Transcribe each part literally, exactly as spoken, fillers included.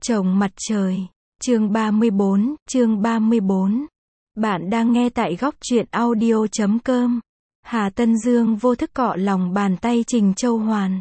Chồng mặt trời. Chương ba mươi bốn, chương ba mươi bốn. Bạn đang nghe tại góc truyện audio chấm com. Hà Tân Dương vô thức cọ lòng bàn tay Trình Châu Hoàn.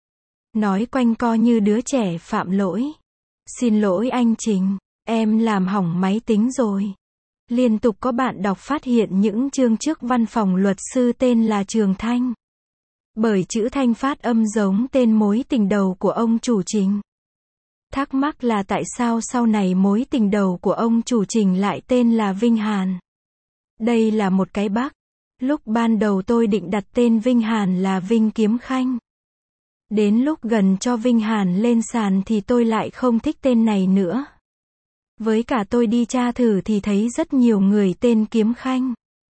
Nói quanh co như đứa trẻ phạm lỗi. Xin lỗi anh Trình, em làm hỏng máy tính rồi. Liên tục có bạn đọc phát hiện những chương trước văn phòng luật sư tên là Trường Thanh. Bởi chữ Thanh phát âm giống tên mối tình đầu của ông chủ Trình. Thắc mắc là tại sao sau này mối tình đầu của ông chủ Trình lại tên là Vinh Hàn. Đây là một cái bug. Lúc ban đầu tôi định đặt tên Vinh Hàn là Vinh Kiếm Khanh. Đến lúc gần cho Vinh Hàn lên sàn thì tôi lại không thích tên này nữa. Với cả tôi đi tra thử thì thấy rất nhiều người tên Kiếm Khanh.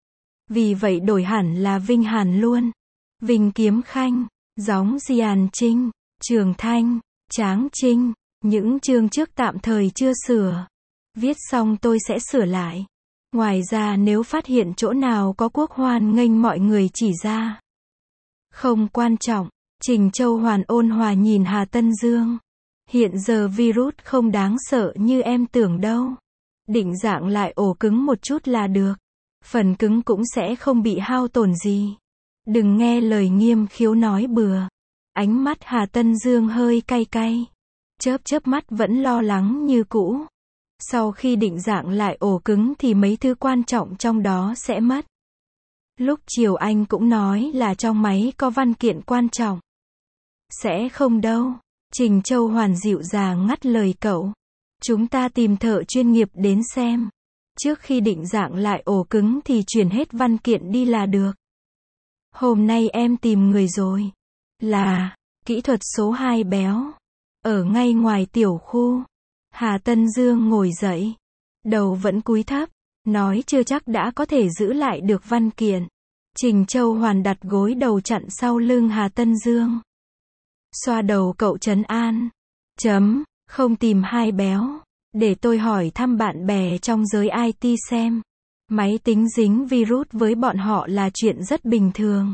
Vì vậy đổi hẳn là Vinh Hàn luôn. Vinh Kiếm Khanh, Gióng Diàn Trinh, Trường Thanh, Tráng Trinh. Những chương trước tạm thời chưa sửa. Viết xong tôi sẽ sửa lại. Ngoài ra nếu phát hiện chỗ nào có quốc hoan nghênh mọi người chỉ ra. Không quan trọng. Trình Châu Hoàn ôn hòa nhìn Hà Tân Dương. Hiện giờ virus không đáng sợ như em tưởng đâu. Định dạng lại ổ cứng một chút là được. Phần cứng cũng sẽ không bị hao tổn gì. Đừng nghe lời Nghiêm Khiếu nói bừa. Ánh mắt Hà Tân Dương hơi cay cay. Chớp chớp mắt vẫn lo lắng như cũ. Sau khi định dạng lại ổ cứng thì mấy thứ quan trọng trong đó sẽ mất. Lúc chiều anh cũng nói là trong máy có văn kiện quan trọng. Sẽ không đâu. Trình Châu Hoàn dịu dàng ngắt lời cậu. Chúng ta tìm thợ chuyên nghiệp đến xem. Trước khi định dạng lại ổ cứng thì chuyển hết văn kiện đi là được. Hôm nay em tìm người rồi. Là kỹ thuật số hai béo. Ở ngay ngoài tiểu khu. Hà Tân Dương ngồi dậy. Đầu vẫn cúi thấp. Nói chưa chắc đã có thể giữ lại được văn kiện. Trình Châu Hoàn đặt gối đầu chặn sau lưng Hà Tân Dương. Xoa đầu cậu trấn an. Chấm, không tìm hai béo. Để tôi hỏi thăm bạn bè trong giới i tê xem. Máy tính dính virus với bọn họ là chuyện rất bình thường.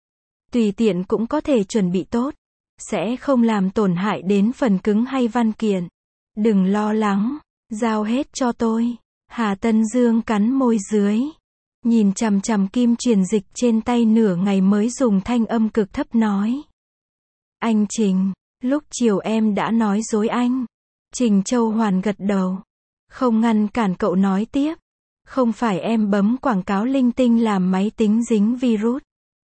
Tùy tiện cũng có thể chuẩn bị tốt. Sẽ không làm tổn hại đến phần cứng hay văn kiện. Đừng lo lắng, giao hết cho tôi. Hà Tân Dương cắn môi dưới. Nhìn chằm chằm kim truyền dịch trên tay nửa ngày mới dùng thanh âm cực thấp nói. Anh Trình, lúc chiều em đã nói dối anh. Trình Châu Hoàn gật đầu. Không ngăn cản cậu nói tiếp. Không phải em bấm quảng cáo linh tinh làm máy tính dính virus.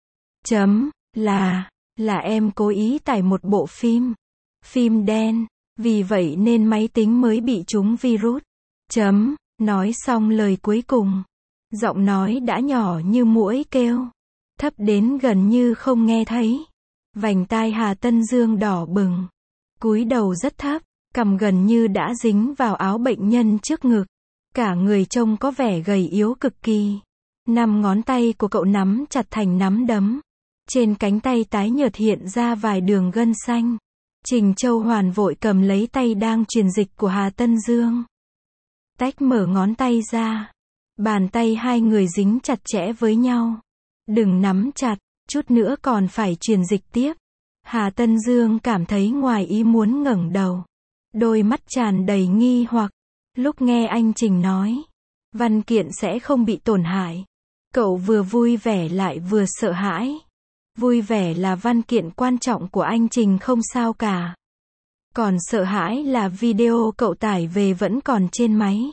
Chấm, là... Là em cố ý tải một bộ phim. Phim đen. Vì vậy nên máy tính mới bị trúng virus. Chấm. Nói xong lời cuối cùng. Giọng nói đã nhỏ như muỗi kêu. Thấp đến gần như không nghe thấy. Vành tai Hà Tân Dương đỏ bừng. Cúi đầu rất thấp. Cằm gần như đã dính vào áo bệnh nhân trước ngực. Cả người trông có vẻ gầy yếu cực kỳ. Năm ngón tay của cậu nắm chặt thành nắm đấm. Trên cánh tay tái nhợt hiện ra vài đường gân xanh. Trình Châu Hoàn vội cầm lấy tay đang truyền dịch của Hà Tân Dương. Tách mở ngón tay ra. Bàn tay hai người dính chặt chẽ với nhau. Đừng nắm chặt, chút nữa còn phải truyền dịch tiếp. Hà Tân Dương cảm thấy ngoài ý muốn ngẩng đầu. Đôi mắt tràn đầy nghi hoặc. Lúc nghe anh Trình nói, văn kiện sẽ không bị tổn hại. Cậu vừa vui vẻ lại vừa sợ hãi. Vui vẻ là văn kiện quan trọng của anh Trình không sao cả. Còn sợ hãi là video cậu tải về vẫn còn trên máy.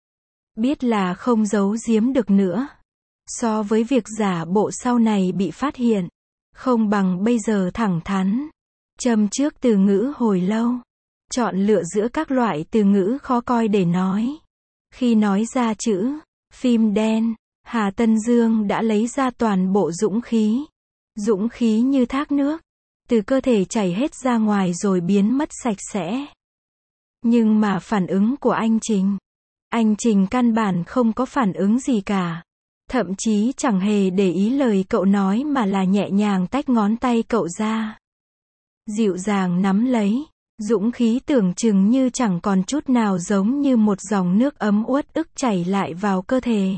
Biết là không giấu giếm được nữa. So với việc giả bộ sau này bị phát hiện. Không bằng bây giờ thẳng thắn. Châm trước từ ngữ hồi lâu. Chọn lựa giữa các loại từ ngữ khó coi để nói. Khi nói ra chữ phim đen, Hà Tân Dương đã lấy ra toàn bộ dũng khí. Dũng khí như thác nước. Từ cơ thể chảy hết ra ngoài rồi biến mất sạch sẽ. Nhưng mà phản ứng của anh Trình. Anh Trình căn bản không có phản ứng gì cả. Thậm chí chẳng hề để ý lời cậu nói mà là nhẹ nhàng tách ngón tay cậu ra. Dịu dàng nắm lấy. Dũng khí tưởng chừng như chẳng còn chút nào giống như một dòng nước ấm uất ức chảy lại vào cơ thể.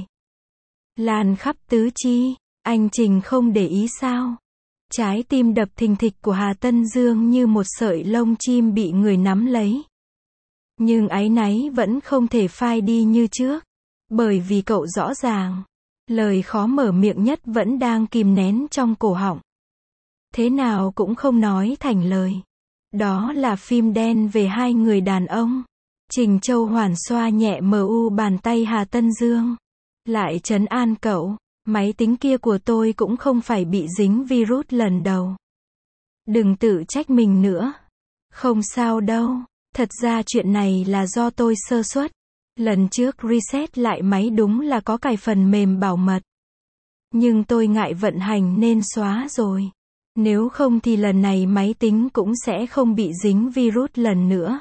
Lan khắp tứ chi. Anh Trình không để ý sao? Trái tim đập thình thịch của Hà Tân Dương như một sợi lông chim bị người nắm lấy. Nhưng áy náy vẫn không thể phai đi như trước. Bởi vì cậu rõ ràng, lời khó mở miệng nhất vẫn đang kìm nén trong cổ họng. Thế nào cũng không nói thành lời. Đó là phim đen về hai người đàn ông. Trình Châu Hoàn xoa nhẹ mờ u bàn tay Hà Tân Dương. Lại trấn an cậu, máy tính kia của tôi cũng không phải bị dính virus lần đầu. Đừng tự trách mình nữa. Không sao đâu, thật ra chuyện này là do tôi sơ suất. Lần trước reset lại máy đúng là có cài phần mềm bảo mật. Nhưng tôi ngại vận hành nên xóa rồi. Nếu không thì lần này máy tính cũng sẽ không bị dính virus lần nữa.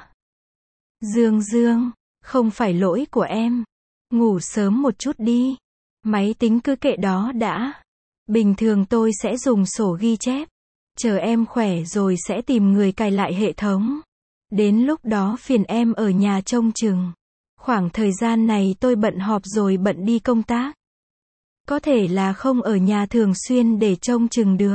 Dương Dương, không phải lỗi của em. Ngủ sớm một chút đi. Máy tính cứ kệ đó đã. Bình thường tôi sẽ dùng sổ ghi chép. Chờ em khỏe rồi sẽ tìm người cài lại hệ thống. Đến lúc đó phiền em ở nhà trông chừng. Khoảng thời gian này tôi bận họp rồi bận đi công tác. Có thể là không ở nhà thường xuyên để trông chừng được.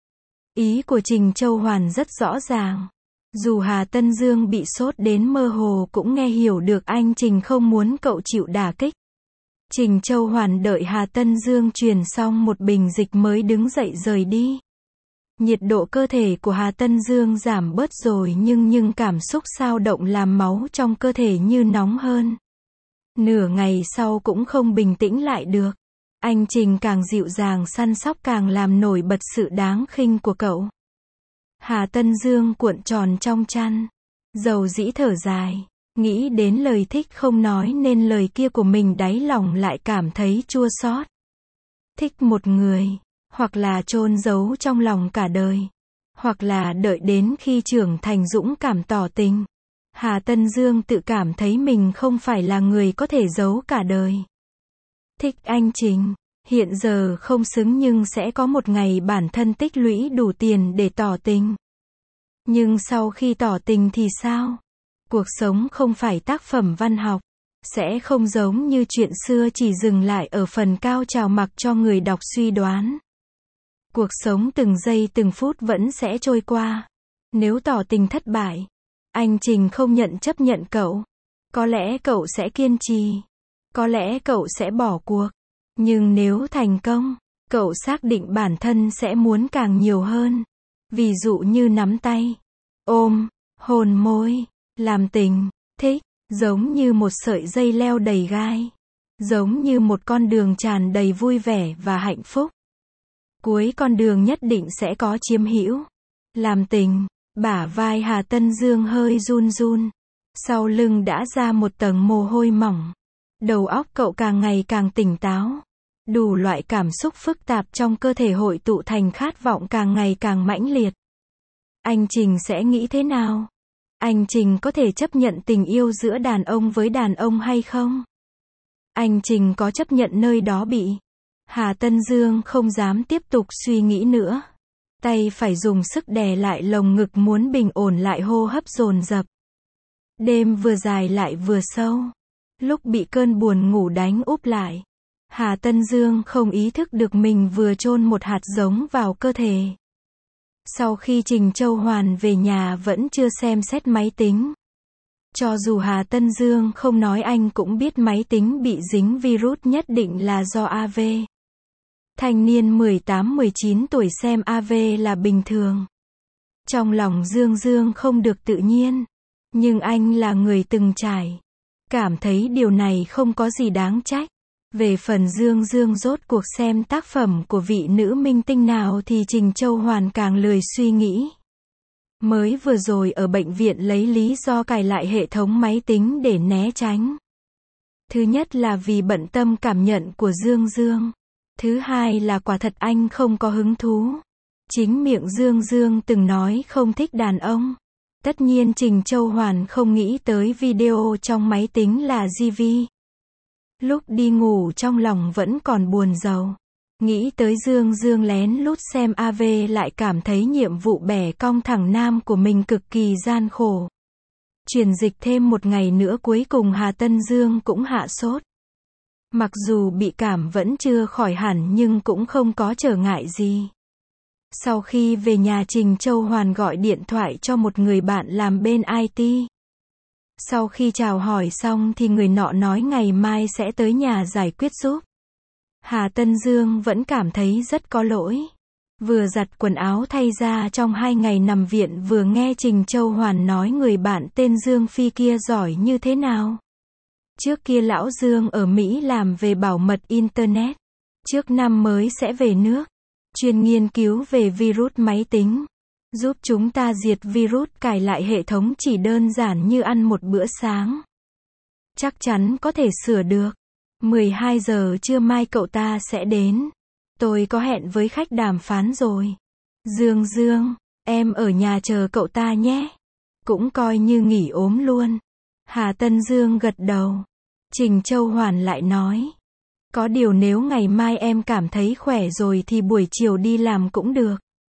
Ý của Trình Châu Hoàn rất rõ ràng. Dù Hà Tân Dương bị sốt đến mơ hồ cũng nghe hiểu được anh Trình không muốn cậu chịu đả kích. Trình Châu Hoàn đợi Hà Tân Dương truyền xong một bình dịch mới đứng dậy rời đi. Nhiệt độ cơ thể của Hà Tân Dương giảm bớt rồi nhưng nhưng cảm xúc xao động làm máu trong cơ thể như nóng hơn. Nửa ngày sau cũng không bình tĩnh lại được. Anh Trình càng dịu dàng săn sóc càng làm nổi bật sự đáng khinh của cậu. Hà Tân Dương cuộn tròn trong chăn. Dầu dĩ thở dài. Nghĩ đến lời thích không nói nên lời kia của mình đáy lòng lại cảm thấy chua xót. Thích một người. Hoặc là chôn giấu trong lòng cả đời. Hoặc là đợi đến khi trưởng thành dũng cảm tỏ tình. Hà Tân Dương tự cảm thấy mình không phải là người có thể giấu cả đời. Thích anh Trình. Hiện giờ không xứng nhưng sẽ có một ngày bản thân tích lũy đủ tiền để tỏ tình. Nhưng sau khi tỏ tình thì sao? Cuộc sống không phải tác phẩm văn học. Sẽ không giống như chuyện xưa chỉ dừng lại ở phần cao trào mặc cho người đọc suy đoán. Cuộc sống từng giây từng phút vẫn sẽ trôi qua. Nếu tỏ tình thất bại, anh Trình không nhận chấp nhận cậu. Có lẽ cậu sẽ kiên trì. Có lẽ cậu sẽ bỏ cuộc. Nhưng nếu thành công, cậu xác định bản thân sẽ muốn càng nhiều hơn. Ví dụ như nắm tay, ôm, hôn môi, làm tình, thích, giống như một sợi dây leo đầy gai. Giống như một con đường tràn đầy vui vẻ và hạnh phúc. Cuối con đường nhất định sẽ có chiếm hữu. Làm tình, bả vai Hà Tân Dương hơi run run. Sau lưng đã ra một tầng mồ hôi mỏng. Đầu óc cậu càng ngày càng tỉnh táo. Đủ loại cảm xúc phức tạp trong cơ thể hội tụ thành khát vọng càng ngày càng mãnh liệt. Anh Trình sẽ nghĩ thế nào? Anh Trình có thể chấp nhận tình yêu giữa đàn ông với đàn ông hay không? Anh Trình có chấp nhận nơi đó bị? Hà Tân Dương không dám tiếp tục suy nghĩ nữa. Tay phải dùng sức đè lại lồng ngực muốn bình ổn lại hô hấp dồn dập. Đêm vừa dài lại vừa sâu. Lúc bị cơn buồn ngủ đánh úp lại, Hà Tân Dương không ý thức được mình vừa chôn một hạt giống vào cơ thể. Sau khi Trình Châu Hoàn về nhà vẫn chưa xem xét máy tính. Cho dù Hà Tân Dương không nói anh cũng biết máy tính bị dính virus nhất định là do a vê. Thanh niên mười tám mười chín tuổi xem a vê là bình thường. Trong lòng Dương Dương không được tự nhiên. Nhưng anh là người từng trải. Cảm thấy điều này không có gì đáng trách. Về phần Dương Dương rốt cuộc xem tác phẩm của vị nữ minh tinh nào thì Trình Châu Hoàn càng lười suy nghĩ. Mới vừa rồi ở bệnh viện lấy lý do cài lại hệ thống máy tính để né tránh. Thứ nhất là vì bận tâm cảm nhận của Dương Dương. Thứ hai là quả thật anh không có hứng thú. Chính miệng Dương Dương từng nói không thích đàn ông. Tất nhiên Trình Châu Hoàn không nghĩ tới video trong máy tính là giê vê. Lúc đi ngủ trong lòng vẫn còn buồn rầu. Nghĩ tới Dương Dương lén lút xem a vê lại cảm thấy nhiệm vụ bẻ cong thẳng nam của mình cực kỳ gian khổ. Truyền dịch thêm một ngày nữa cuối cùng Hà Tân Dương cũng hạ sốt. Mặc dù bị cảm vẫn chưa khỏi hẳn nhưng cũng không có trở ngại gì. Sau khi về nhà Trình Châu Hoàn gọi điện thoại cho một người bạn làm bên i tê. Sau khi chào hỏi xong thì người nọ nói ngày mai sẽ tới nhà giải quyết giúp. Hà Tân Dương vẫn cảm thấy rất có lỗi. Vừa giặt quần áo thay ra trong hai ngày nằm viện vừa nghe Trình Châu Hoàn nói người bạn tên Dương Phi kia giỏi như thế nào. Trước kia lão Dương ở Mỹ làm về bảo mật Internet. Trước năm mới sẽ về nước. Chuyên nghiên cứu về virus máy tính. Giúp chúng ta diệt virus cài lại hệ thống chỉ đơn giản như ăn một bữa sáng. Chắc chắn có thể sửa được. mười hai giờ trưa mai cậu ta sẽ đến. Tôi có hẹn với khách đàm phán rồi. Dương Dương, em ở nhà chờ cậu ta nhé. Cũng coi như nghỉ ốm luôn. Hà Tân Dương gật đầu. Trình Châu Hoàn lại nói. Có điều nếu ngày mai em cảm thấy khỏe rồi thì buổi chiều đi làm cũng được.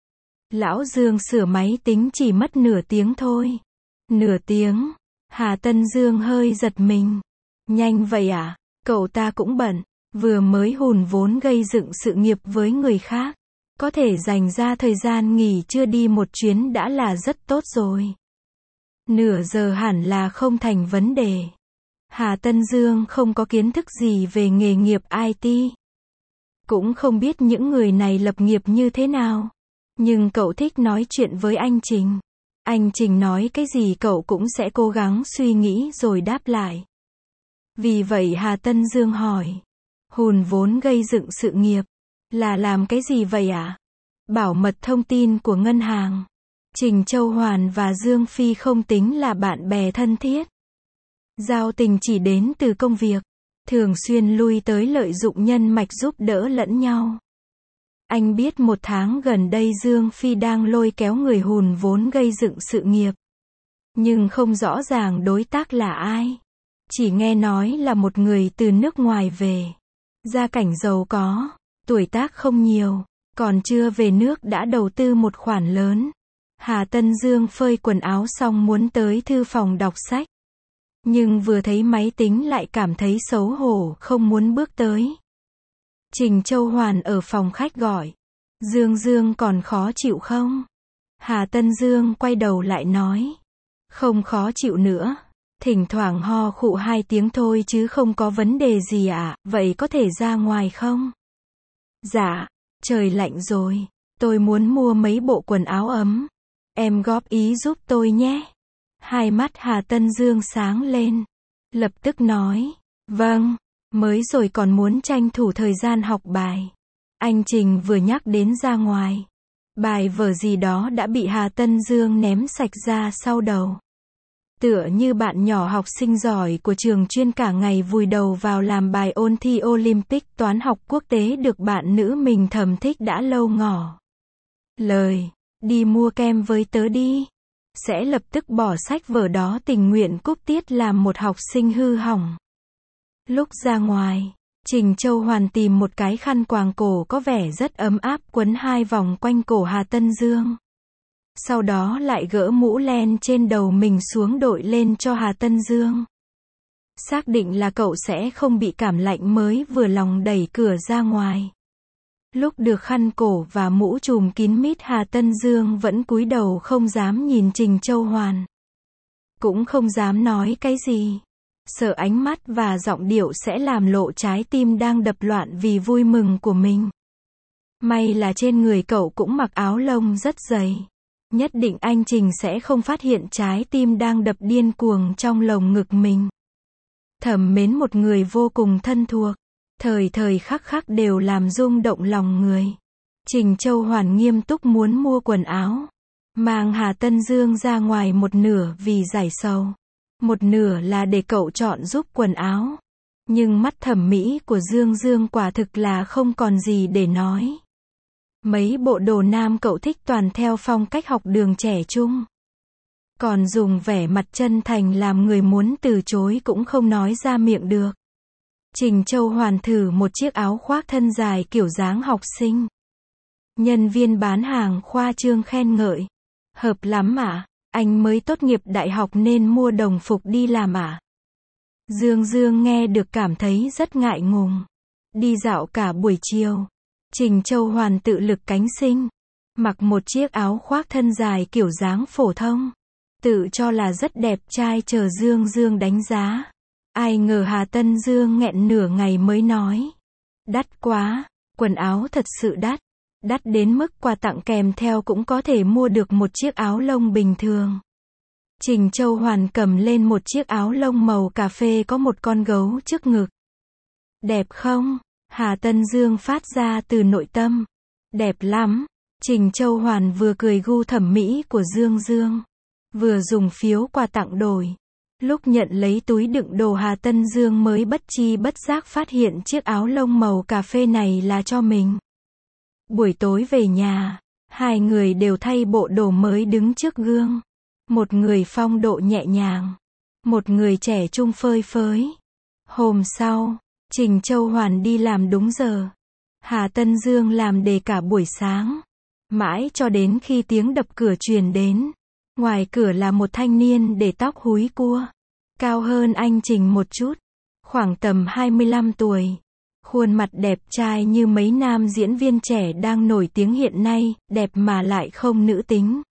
Lão Dương sửa máy tính chỉ mất nửa tiếng thôi. Nửa tiếng. Hà Tân Dương hơi giật mình. Nhanh vậy à? Cậu ta cũng bận. Vừa mới hùn vốn gây dựng sự nghiệp với người khác. Có thể dành ra thời gian nghỉ trưa đi một chuyến đã là rất tốt rồi. Nửa giờ hẳn là không thành vấn đề. Hà Tân Dương không có kiến thức gì về nghề nghiệp i tê. Cũng không biết những người này lập nghiệp như thế nào. Nhưng cậu thích nói chuyện với anh Trình. Anh Trình nói cái gì cậu cũng sẽ cố gắng suy nghĩ rồi đáp lại. Vì vậy Hà Tân Dương hỏi. Hùn vốn gây dựng sự nghiệp. Là làm cái gì vậy ạ? À? Bảo mật thông tin của ngân hàng. Trình Châu Hoàn và Dương Phi không tính là bạn bè thân thiết. Giao tình chỉ đến từ công việc. Thường xuyên lui tới lợi dụng nhân mạch giúp đỡ lẫn nhau. Anh biết một tháng gần đây Dương Phi đang lôi kéo người hùn vốn gây dựng sự nghiệp. Nhưng không rõ ràng đối tác là ai. Chỉ nghe nói là một người từ nước ngoài về. Gia cảnh giàu có. Tuổi tác không nhiều. Còn chưa về nước đã đầu tư một khoản lớn. Hà Tân Dương phơi quần áo xong muốn tới thư phòng đọc sách. Nhưng vừa thấy máy tính lại cảm thấy xấu hổ không muốn bước tới. Trình Châu Hoàn ở phòng khách gọi. Dương Dương còn khó chịu không? Hà Tân Dương quay đầu lại nói. Không khó chịu nữa. Thỉnh thoảng ho khụ hai tiếng thôi chứ không có vấn đề gì ạ. À? Vậy có thể ra ngoài không? Dạ. Trời lạnh rồi. Tôi muốn mua mấy bộ quần áo ấm. Em góp ý giúp tôi nhé. Hai mắt Hà Tân Dương sáng lên. Lập tức nói. Vâng. Mới rồi còn muốn tranh thủ thời gian học bài. Anh Trình vừa nhắc đến ra ngoài. Bài vở gì đó đã bị Hà Tân Dương ném sạch ra sau đầu. Tựa như bạn nhỏ học sinh giỏi của trường chuyên cả ngày vùi đầu vào làm bài ôn thi Olympic toán học quốc tế được bạn nữ mình thầm thích đã lâu ngỏ. Lời. Đi mua kem với tớ đi. Sẽ lập tức bỏ sách vở đó tình nguyện cúp tiết làm một học sinh hư hỏng. Lúc ra ngoài, Trình Châu Hoàn tìm một cái khăn quàng cổ có vẻ rất ấm áp quấn hai vòng quanh cổ Hà Tân Dương. Sau đó lại gỡ mũ len trên đầu mình xuống đội lên cho Hà Tân Dương. Xác định là cậu sẽ không bị cảm lạnh mới vừa lòng đẩy cửa ra ngoài. Lúc được khăn cổ và mũ trùm kín mít Hà Tân Dương vẫn cúi đầu không dám nhìn Trình Châu Hoàn. Cũng không dám nói cái gì. Sợ ánh mắt và giọng điệu sẽ làm lộ trái tim đang đập loạn vì vui mừng của mình. May là trên người cậu cũng mặc áo lông rất dày. Nhất định anh Trình sẽ không phát hiện trái tim đang đập điên cuồng trong lồng ngực mình. Thầm mến một người vô cùng thân thuộc. Thời thời khắc khắc đều làm rung động lòng người. Trình Châu Hoàn nghiêm túc muốn mua quần áo. Mang Hà Tân Dương ra ngoài một nửa vì giải sầu. Một nửa là để cậu chọn giúp quần áo. Nhưng mắt thẩm mỹ của Dương Dương quả thực là không còn gì để nói. Mấy bộ đồ nam cậu thích toàn theo phong cách học đường trẻ trung. Còn dùng vẻ mặt chân thành làm người muốn từ chối cũng không nói ra miệng được. Trình Châu Hoàn thử một chiếc áo khoác thân dài kiểu dáng học sinh. Nhân viên bán hàng khoa trương khen ngợi. Hợp lắm ạ, anh mới tốt nghiệp đại học nên mua đồng phục đi làm ạ. Dương Dương nghe được cảm thấy rất ngại ngùng. Đi dạo cả buổi chiều. Trình Châu Hoàn tự lực cánh sinh. Mặc một chiếc áo khoác thân dài kiểu dáng phổ thông. tự cho là rất đẹp trai chờ Dương Dương đánh giá. Ai ngờ Hà Tân Dương nghẹn nửa ngày mới nói. Đắt quá, quần áo thật sự đắt. Đắt đến mức quà tặng kèm theo cũng có thể mua được một chiếc áo lông bình thường. Trình Châu Hoàn cầm lên một chiếc áo lông màu cà phê có một con gấu trước ngực. Đẹp không? Hà Tân Dương phát ra từ nội tâm. Đẹp lắm. Trình Châu Hoàn vừa cười gu thẩm mỹ của Dương Dương, vừa dùng phiếu quà tặng đổi. Lúc nhận lấy túi đựng đồ Hà Tân Dương mới bất chi bất giác phát hiện chiếc áo lông màu cà phê này là cho mình. Buổi tối về nhà, hai người đều thay bộ đồ mới đứng trước gương. Một người phong độ nhẹ nhàng, một người trẻ trung phơi phới. Hôm sau, Trình Châu Hoàn đi làm đúng giờ. Hà Tân Dương làm đề cả buổi sáng. Mãi cho đến khi tiếng đập cửa truyền đến. Ngoài cửa là một thanh niên để tóc húi cua. Cao hơn anh Trình một chút. Khoảng tầm hai mươi lăm tuổi. Khuôn mặt đẹp trai như mấy nam diễn viên trẻ đang nổi tiếng hiện nay, đẹp mà lại không nữ tính.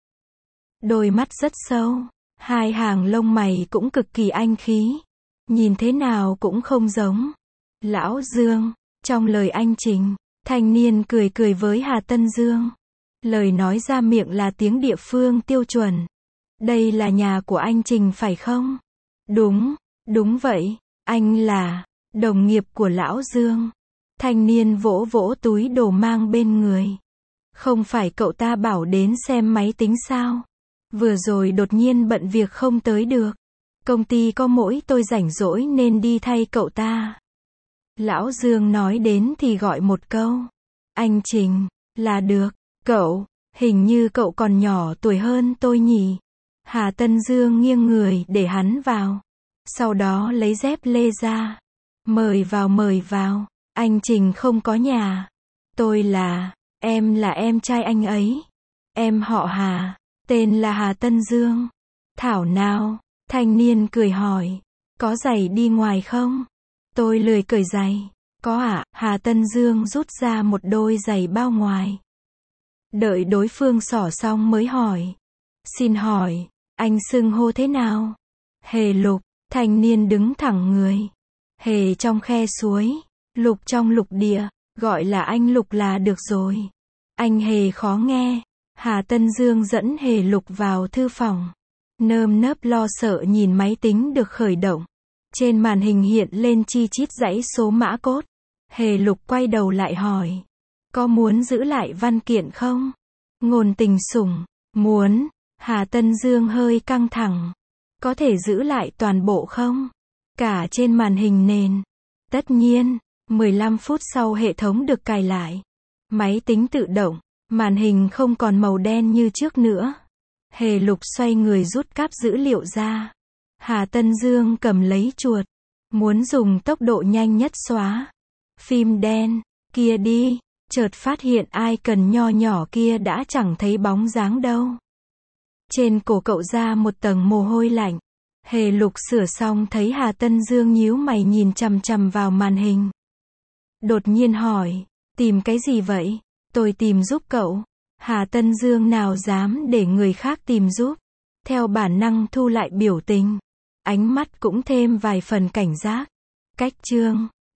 Đôi mắt rất sâu, hai hàng lông mày cũng cực kỳ anh khí. Nhìn thế nào cũng không giống Lão Dương. Trong lời anh Trình, thanh niên cười cười với Hà Tân Dương. Lời nói ra miệng là tiếng địa phương tiêu chuẩn. Đây là nhà của anh Trình phải không? Đúng, đúng vậy, anh là đồng nghiệp của Lão Dương. Thanh niên vỗ vỗ túi đồ mang bên người. Không phải cậu ta bảo đến xem máy tính sao? Vừa rồi đột nhiên bận việc không tới được. Công ty có mỗi tôi rảnh rỗi nên đi thay cậu ta. Lão Dương nói đến thì gọi một câu. Anh Trình, là được. Cậu, hình như cậu còn nhỏ tuổi hơn tôi nhỉ? Hà Tân Dương nghiêng người để hắn vào. Sau đó lấy dép lê ra. Mời vào mời vào. Anh Trình không có nhà. Tôi là, em là em trai anh ấy. Em họ Hà, tên là Hà Tân Dương. Thảo nào, thanh niên cười hỏi. Có giày đi ngoài không? Tôi lười cởi giày. Có ạ, à? Hà Tân Dương rút ra một đôi giày bao ngoài. Đợi đối phương xỏ xong mới hỏi. Xin hỏi, anh xưng hô thế nào? Hề Lục, thanh niên đứng thẳng người. Hề trong khe suối, Lục trong lục địa, gọi là anh Lục là được rồi. Anh Hề khó nghe. Hà Tân Dương dẫn Hề Lục vào thư phòng. Nơm nớp lo sợ nhìn máy tính được khởi động. Trên màn hình hiện lên chi chít dãy số mã code. Hề Lục quay đầu lại hỏi. Có muốn giữ lại văn kiện không? Ngôn Tình Sủng, muốn. Hà Tân Dương hơi căng thẳng. Có thể giữ lại toàn bộ không? Cả trên màn hình nền. Tất nhiên. mười lăm phút sau hệ thống được cài lại. Máy tính tự động. Màn hình không còn màu đen như trước nữa. Hề Lục xoay người rút cáp dữ liệu ra. Hà Tân Dương cầm lấy chuột. Muốn dùng tốc độ nhanh nhất xóa phim đen kia đi. Chợt phát hiện icon nho nhỏ kia đã chẳng thấy bóng dáng đâu. Trên cổ cậu ra một tầng mồ hôi lạnh. Hề Lục sửa xong thấy Hà Tân Dương nhíu mày nhìn chằm chằm vào màn hình. Đột nhiên hỏi. Tìm cái gì vậy? Tôi tìm giúp cậu. Hà Tân Dương nào dám để người khác tìm giúp. Theo bản năng thu lại biểu tình. Ánh mắt cũng thêm vài phần cảnh giác. Cách chương.